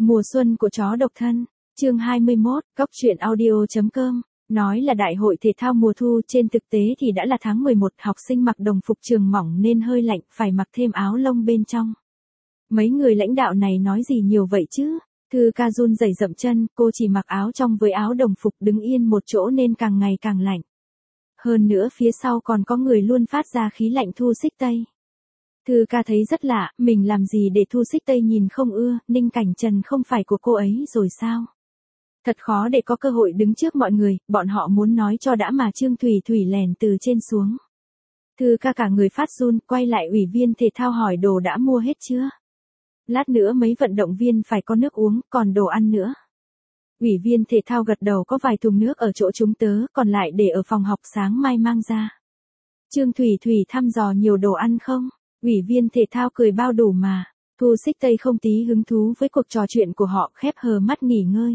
Mùa xuân của chó độc thân, chương 21, Cóc truyện audio.com. Nói là đại hội thể thao mùa thu, trên thực tế thì đã là tháng 11, học sinh mặc đồng phục trường mỏng nên hơi lạnh, phải mặc thêm áo lông bên trong. Mấy người lãnh đạo này nói gì nhiều vậy chứ? Thư ca run rẩy dậm chân, cô chỉ mặc áo trong với áo đồng phục đứng yên một chỗ nên càng ngày càng lạnh. Hơn nữa phía sau còn có người luôn phát ra khí lạnh Thu Xích Tây. Thư ca thấy rất lạ, mình làm gì để Thu Xích Tây nhìn không ưa, Ninh Cảnh Trần không phải của cô ấy rồi sao? Thật khó để có cơ hội đứng trước mọi người, bọn họ muốn nói cho đã mà Trương Thủy Thủy lèn từ trên xuống. Thư ca cả người phát run, quay lại ủy viên thể thao hỏi đồ đã mua hết chưa? Lát nữa mấy vận động viên phải có nước uống, còn đồ ăn nữa. Ủy viên thể thao gật đầu, có vài thùng nước ở chỗ chúng tớ, còn lại để ở phòng học, sáng mai mang ra. Trương Thủy Thủy thăm dò nhiều đồ ăn không? Ủy viên thể thao cười bao đủ mà. Thu Xích Tây không tí hứng thú với cuộc trò chuyện của họ, khép hờ mắt nghỉ ngơi.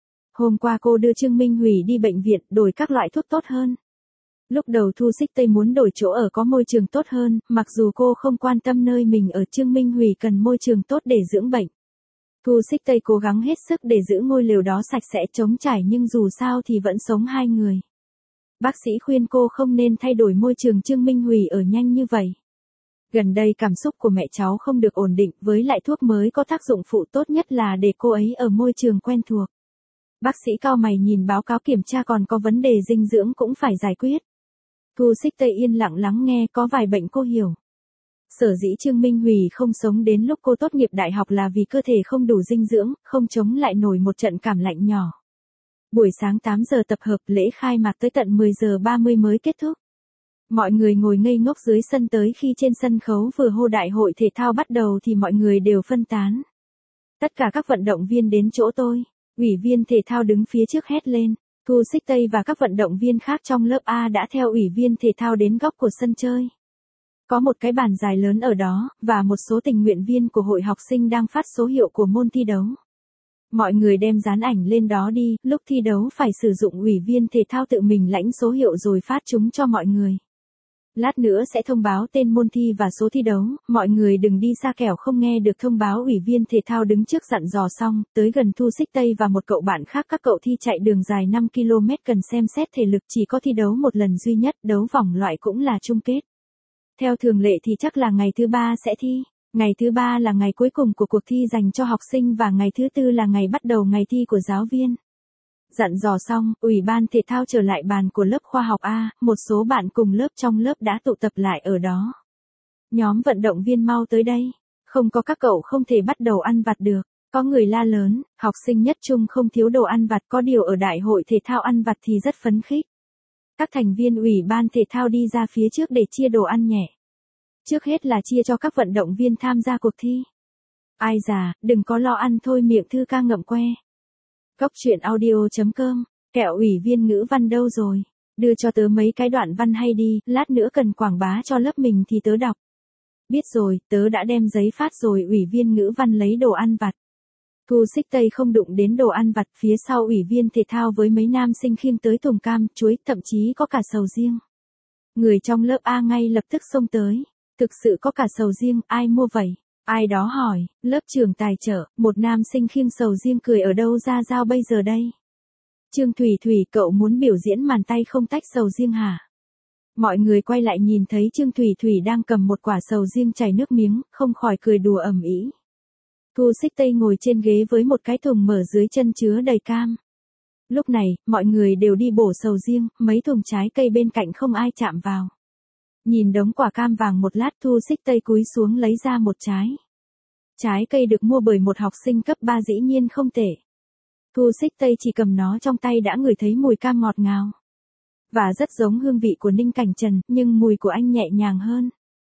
Hôm qua cô đưa Trương Minh Hủy đi bệnh viện, đổi các loại thuốc tốt hơn. Lúc đầu Thu Xích Tây muốn đổi chỗ ở có môi trường tốt hơn, mặc dù cô không quan tâm nơi mình ở, Trương Minh Hủy cần môi trường tốt để dưỡng bệnh. Thu Xích Tây cố gắng hết sức để giữ ngôi lều đó sạch sẽ trống trải, nhưng dù sao thì vẫn sống hai người. Bác sĩ khuyên cô không nên thay đổi môi trường Trương Minh Hủy ở nhanh như vậy. Gần đây cảm xúc của mẹ cháu không được ổn định, với lại thuốc mới có tác dụng phụ, tốt nhất là để cô ấy ở môi trường quen thuộc. Bác sĩ cau mày nhìn báo cáo kiểm tra, còn có vấn đề dinh dưỡng cũng phải giải quyết. Thu Xích Tây yên lặng lắng nghe, có vài bệnh cô hiểu. Sở dĩ Trương Minh Hủy không sống đến lúc cô tốt nghiệp đại học là vì cơ thể không đủ dinh dưỡng, không chống lại nổi một trận cảm lạnh nhỏ. Buổi sáng 8 giờ tập hợp, lễ khai mạc tới tận 10 giờ 30 mới kết thúc. Mọi người ngồi ngây ngốc dưới sân, tới khi trên sân khấu vừa hô đại hội thể thao bắt đầu thì mọi người đều phân tán. Tất cả các vận động viên đến chỗ tôi. Ủy viên thể thao đứng phía trước hét lên. Thu Xích Tây và các vận động viên khác trong lớp A đã theo ủy viên thể thao đến góc của sân chơi. Có một cái bàn dài lớn ở đó, và một số tình nguyện viên của hội học sinh đang phát số hiệu của môn thi đấu. Mọi người đem dán ảnh lên đó đi, lúc thi đấu phải sử dụng ủy viên thể thao tự mình lãnh số hiệu rồi phát chúng cho mọi người. Lát nữa sẽ thông báo tên môn thi và số thi đấu, mọi người đừng đi xa kẻo không nghe được thông báo. Ủy viên thể thao đứng trước dặn dò xong, tới gần Thu Xích Tây và một cậu bạn khác, các cậu thi chạy đường dài 5 km cần xem xét thể lực, chỉ có thi đấu một lần duy nhất, đấu vòng loại cũng là chung kết. Theo thường lệ thì chắc là ngày thứ 3 sẽ thi. Ngày thứ 3 là ngày cuối cùng của cuộc thi dành cho học sinh và ngày thứ 4 là ngày bắt đầu ngày thi của giáo viên. Dặn dò xong, ủy ban thể thao trở lại bàn của lớp khoa học A, một số bạn cùng lớp trong lớp đã tụ tập lại ở đó. Nhóm vận động viên mau tới đây, không có các cậu không thể bắt đầu ăn vặt được. Có người la lớn, học sinh nhất trung không thiếu đồ ăn vặt, có điều ở đại hội thể thao ăn vặt thì rất phấn khích. Các thành viên ủy ban thể thao đi ra phía trước để chia đồ ăn nhẹ. Trước hết là chia cho các vận động viên tham gia cuộc thi. Ai già, đừng có lo ăn thôi, miệng Thư ca ngậm que. Cóc truyện audio.com, kẹo ủy viên ngữ văn đâu rồi? Đưa cho tớ mấy cái đoạn văn hay đi, lát nữa cần quảng bá cho lớp mình thì tớ đọc. Biết rồi, tớ đã đem giấy phát rồi. Ủy viên ngữ văn lấy đồ ăn vặt. Thu Xích Tây không đụng đến đồ ăn vặt, phía sau ủy viên thể thao với mấy nam sinh khiêng tới thùng cam, chuối, thậm chí có cả sầu riêng. Người trong lớp A ngay lập tức xông tới. Thực sự có cả sầu riêng, ai mua vậy? Ai đó hỏi, lớp trường tài trợ, một nam sinh khiêng sầu riêng cười, ở đâu ra dao bây giờ đây? Trương Thủy Thủy, cậu muốn biểu diễn màn tay không tách sầu riêng hả? Mọi người quay lại nhìn thấy Trương Thủy Thủy đang cầm một quả sầu riêng chảy nước miếng, không khỏi cười đùa ầm ĩ. Thu Xích Tây ngồi trên ghế với một cái thùng mở dưới chân chứa đầy cam. Lúc này, mọi người đều đi bổ sầu riêng, mấy thùng trái cây bên cạnh không ai chạm vào. Nhìn đống quả cam vàng một lát, Thu Xích Tây cúi xuống lấy ra một trái. Trái cây được mua bởi một học sinh cấp 3 dĩ nhiên không tệ. Thu Xích Tây chỉ cầm nó trong tay đã ngửi thấy mùi cam ngọt ngào. Và rất giống hương vị của Ninh Cảnh Trần, nhưng mùi của anh nhẹ nhàng hơn.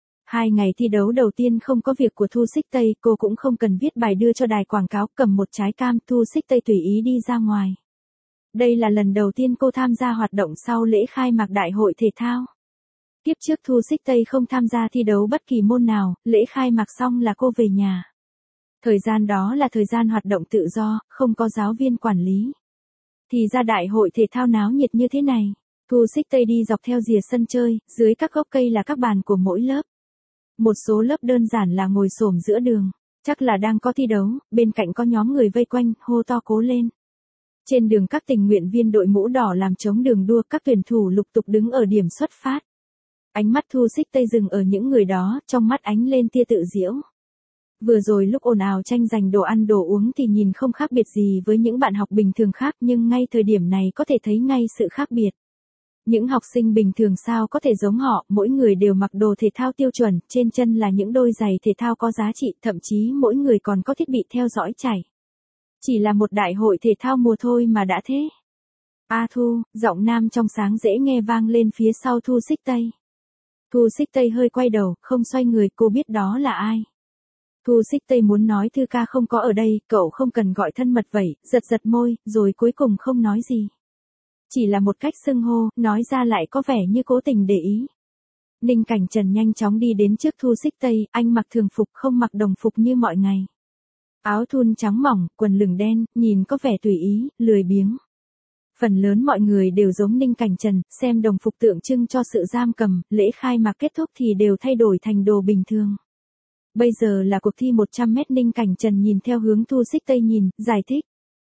2 ngày thi đấu đầu tiên không có việc của Thu Xích Tây, cô cũng không cần viết bài đưa cho đài quảng cáo, cầm một trái cam, Thu Xích Tây tùy ý đi ra ngoài. Đây là lần đầu tiên cô tham gia hoạt động sau lễ khai mạc đại hội thể thao. Tiếp trước Thu Xích Tây không tham gia thi đấu bất kỳ môn nào, lễ khai mạc xong là cô về nhà. Thời gian đó là thời gian hoạt động tự do, không có giáo viên quản lý. Thì ra đại hội thể thao náo nhiệt như thế này. Thu Xích Tây đi dọc theo rìa sân chơi, dưới các gốc cây là các bàn của mỗi lớp. Một số lớp đơn giản là ngồi xổm giữa đường. Chắc là đang có thi đấu, bên cạnh có nhóm người vây quanh, hô to cố lên. Trên đường các tình nguyện viên đội mũ đỏ làm trống đường đua, các tuyển thủ lục tục đứng ở điểm xuất phát. Ánh mắt Thu Xích Tây dừng ở những người đó, trong mắt ánh lên tia tự giễu. Vừa rồi lúc ồn ào tranh giành đồ ăn đồ uống thì nhìn không khác biệt gì với những bạn học bình thường khác, nhưng ngay thời điểm này có thể thấy ngay sự khác biệt. Những học sinh bình thường sao có thể giống họ, mỗi người đều mặc đồ thể thao tiêu chuẩn, trên chân là những đôi giày thể thao có giá trị, thậm chí mỗi người còn có thiết bị theo dõi chảy. Chỉ là một đại hội thể thao mùa thôi mà đã thế. A Thu, giọng nam trong sáng dễ nghe vang lên phía sau Thu Xích Tây. Thu Xích Tây hơi quay đầu, không xoay người, cô biết đó là ai. Thu Xích Tây muốn nói Thư ca không có ở đây, cậu không cần gọi thân mật vậy, giật giật môi, rồi cuối cùng không nói gì. Chỉ là một cách xưng hô, nói ra lại có vẻ như cố tình để ý. Ninh Cảnh Trần nhanh chóng đi đến trước Thu Xích Tây, anh mặc thường phục không mặc đồng phục như mọi ngày. Áo thun trắng mỏng, quần lửng đen, nhìn có vẻ tùy ý, lười biếng. Phần lớn mọi người đều giống Ninh Cảnh Trần, xem đồng phục tượng trưng cho sự giam cầm, lễ khai mạc kết thúc thì đều thay đổi thành đồ bình thường. Bây giờ là cuộc thi 100 mét. Ninh Cảnh Trần nhìn theo hướng Thu Xích Tây nhìn, giải thích.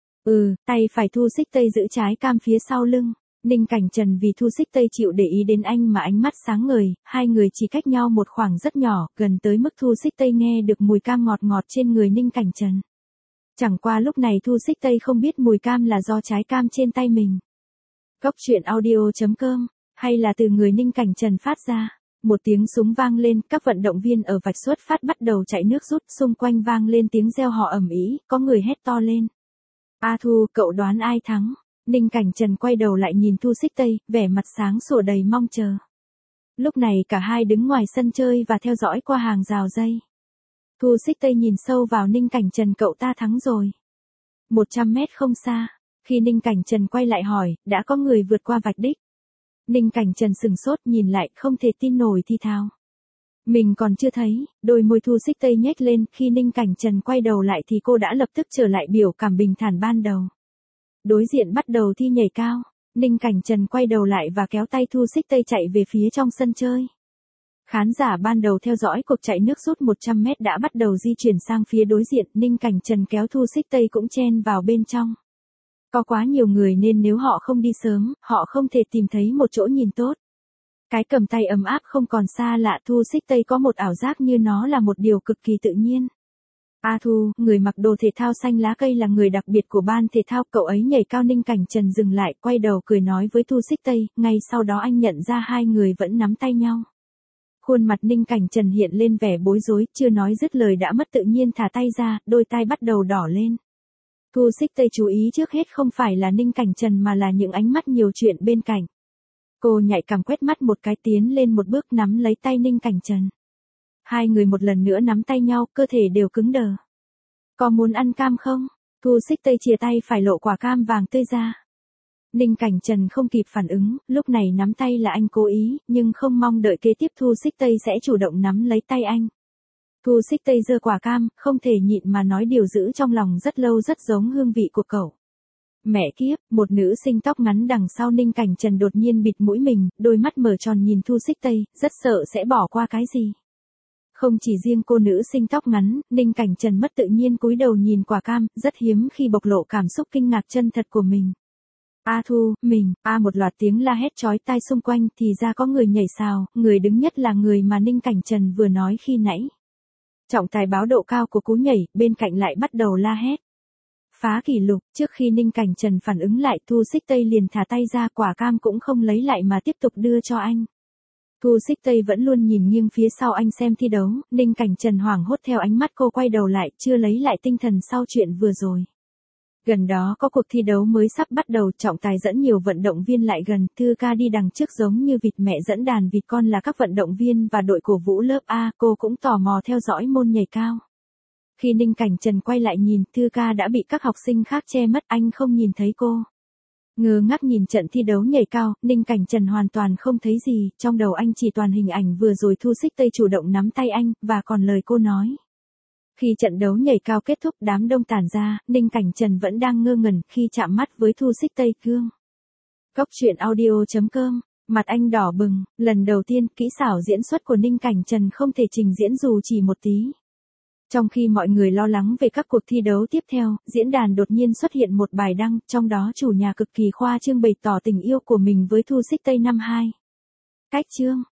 Tay phải Thu Xích Tây giữ trái cam phía sau lưng. Ninh Cảnh Trần vì Thu Xích Tây chịu để ý đến anh mà ánh mắt sáng ngời, hai người chỉ cách nhau một khoảng rất nhỏ, gần tới mức Thu Xích Tây nghe được mùi cam ngọt ngọt trên người Ninh Cảnh Trần. Chẳng qua lúc này Thu Xích Tây không biết mùi cam là do trái cam trên tay mình. Cốc truyện audio.com, hay là từ người Ninh Cảnh Trần phát ra. Một tiếng súng vang lên, các vận động viên ở vạch xuất phát bắt đầu chạy nước rút, xung quanh vang lên tiếng reo hò ầm ĩ, có người hét to lên. A Thu, cậu đoán ai thắng? Ninh Cảnh Trần quay đầu lại nhìn Thu Xích Tây, vẻ mặt sáng sủa đầy mong chờ. Lúc này cả hai đứng ngoài sân chơi và theo dõi qua hàng rào dây. Thu Xích Tây nhìn sâu vào Ninh Cảnh Trần, cậu ta thắng rồi. 100 mét không xa. Khi Ninh Cảnh Trần quay lại hỏi, đã có người vượt qua vạch đích. Ninh Cảnh Trần sừng sốt nhìn lại, không thể tin nổi thì thào. Mình còn chưa thấy, đôi môi Thu Xích Tây nhếch lên, khi Ninh Cảnh Trần quay đầu lại thì cô đã lập tức trở lại biểu cảm bình thản ban đầu. Đối diện bắt đầu thi nhảy cao, Ninh Cảnh Trần quay đầu lại và kéo tay Thu Xích Tây chạy về phía trong sân chơi. Khán giả ban đầu theo dõi cuộc chạy nước rút 100 mét đã bắt đầu di chuyển sang phía đối diện, Ninh Cảnh Trần kéo Thu Xích Tây cũng chen vào bên trong. Có quá nhiều người nên nếu họ không đi sớm, họ không thể tìm thấy một chỗ nhìn tốt. Cái cầm tay ấm áp không còn xa lạ, Thu Xích Tây có một ảo giác như nó là một điều cực kỳ tự nhiên. A Thu, người mặc đồ thể thao xanh lá cây là người đặc biệt của ban thể thao, cậu ấy nhảy cao. Ninh Cảnh Trần dừng lại, quay đầu cười nói với Thu Xích Tây, ngay sau đó anh nhận ra hai người vẫn nắm tay nhau. Khuôn mặt Ninh Cảnh Trần hiện lên vẻ bối rối, chưa nói dứt lời đã mất tự nhiên thả tay ra, đôi tai bắt đầu đỏ lên. Thu Xích Tây chú ý trước hết không phải là Ninh Cảnh Trần mà là những ánh mắt nhiều chuyện bên cạnh. Cô nhạy cảm quét mắt một cái, tiến lên một bước nắm lấy tay Ninh Cảnh Trần. Hai người một lần nữa nắm tay nhau, cơ thể đều cứng đờ. Có muốn ăn cam không? Thu Xích Tây chìa tay phải lộ quả cam vàng tươi ra. Ninh Cảnh Trần không kịp phản ứng, lúc này nắm tay là anh cố ý, nhưng không mong đợi kế tiếp Thu Xích Tây sẽ chủ động nắm lấy tay anh. Thu Xích Tây giơ quả cam, không thể nhịn mà nói điều giữ trong lòng rất lâu, rất giống hương vị của cậu. Mẹ kiếp, một nữ sinh tóc ngắn đằng sau Ninh Cảnh Trần đột nhiên bịt mũi mình, đôi mắt mở tròn nhìn Thu Xích Tây, rất sợ sẽ bỏ qua cái gì. Không chỉ riêng cô nữ sinh tóc ngắn, Ninh Cảnh Trần mất tự nhiên cúi đầu nhìn quả cam, rất hiếm khi bộc lộ cảm xúc kinh ngạc chân thật của mình. A Thu, mình, một loạt tiếng la hét chói tai xung quanh, thì ra có người nhảy sào, người đứng nhất là người mà Ninh Cảnh Trần vừa nói khi nãy. Trọng tài báo độ cao của cú nhảy, bên cạnh lại bắt đầu la hét. Phá kỷ lục, trước khi Ninh Cảnh Trần phản ứng lại, Thu Xích Tây liền thả tay ra, quả cam cũng không lấy lại mà tiếp tục đưa cho anh. Thu Xích Tây vẫn luôn nhìn nghiêng phía sau anh xem thi đấu, Ninh Cảnh Trần hoảng hốt theo ánh mắt cô, quay đầu lại, chưa lấy lại tinh thần sau chuyện vừa rồi. Gần đó có cuộc thi đấu mới sắp bắt đầu, trọng tài dẫn nhiều vận động viên lại gần, Thư ca đi đằng trước giống như vịt mẹ dẫn đàn vịt con là các vận động viên và đội cổ vũ lớp A, cô cũng tò mò theo dõi môn nhảy cao. Khi Ninh Cảnh Trần quay lại nhìn, Thư ca đã bị các học sinh khác che mất, anh không nhìn thấy cô. Ngơ ngác nhìn trận thi đấu nhảy cao, Ninh Cảnh Trần hoàn toàn không thấy gì, trong đầu anh chỉ toàn hình ảnh vừa rồi Thu Xích Tây chủ động nắm tay anh, và còn lời cô nói. Khi trận đấu nhảy cao kết thúc, đám đông tản ra, Ninh Cảnh Trần vẫn đang ngơ ngẩn khi chạm mắt với Thu Xích Tây cương. Cốc truyện audio.com, mặt anh đỏ bừng, lần đầu tiên, kỹ xảo diễn xuất của Ninh Cảnh Trần không thể trình diễn dù chỉ một tí. Trong khi mọi người lo lắng về các cuộc thi đấu tiếp theo, diễn đàn đột nhiên xuất hiện một bài đăng, trong đó chủ nhà cực kỳ khoa trương bày tỏ tình yêu của mình với Thu Xích Tây năm 2. Cách chương